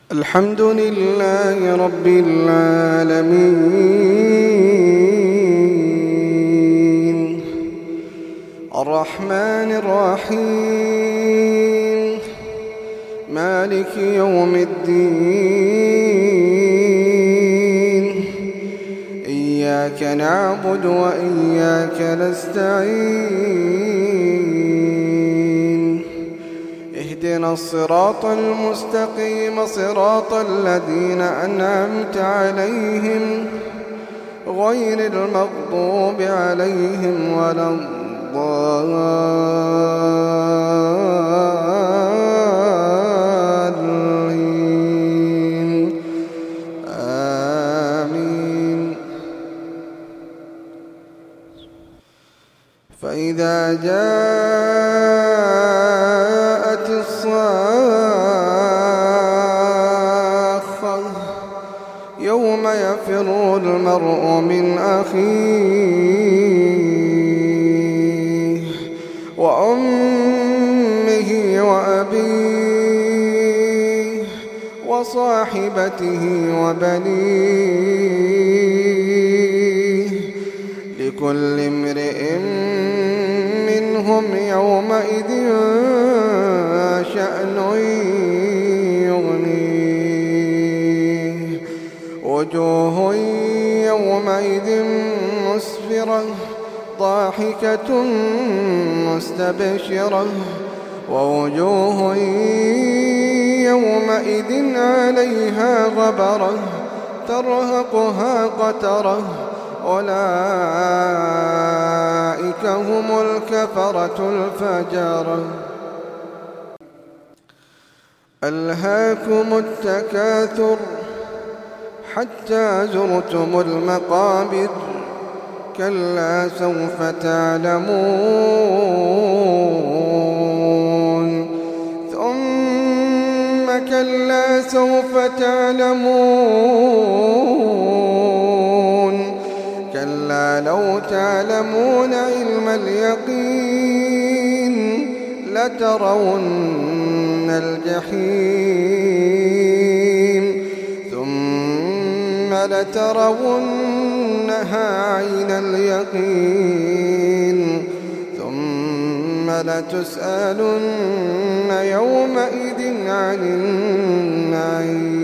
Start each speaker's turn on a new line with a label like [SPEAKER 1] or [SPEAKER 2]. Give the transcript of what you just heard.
[SPEAKER 1] الحمد لله رب العالمين الرحمن الرحيم مالك يوم الدين إياك نعبد وإياك نستعين اهدنا الصراط المستقيم صراط الذين أنعمت عليهم غير المغضوب عليهم ولا الضالين آمين. فإذا جاءت الصاخة يوم يفر المرء من أخيه وأمه وأبيه وصاحبته وبنيه لكل امرئ منهم يومئذ شأن يغنيه وجوه يومئذ مسفرة ضاحكة مستبشرة ووجوه يومئذ عليها غبرة ترهقها قترة أولئك هم الكفرة الفجرة. ألهاكم التكاثر حتى زرتم المقابر كلا سوف تعلمون ثم كلا سوف تعلمون كلا لو تعلمون علم اليقين لترون الجحيم ثم لترونها عين اليقين ثم لتسألن يومئذ عن النعيم.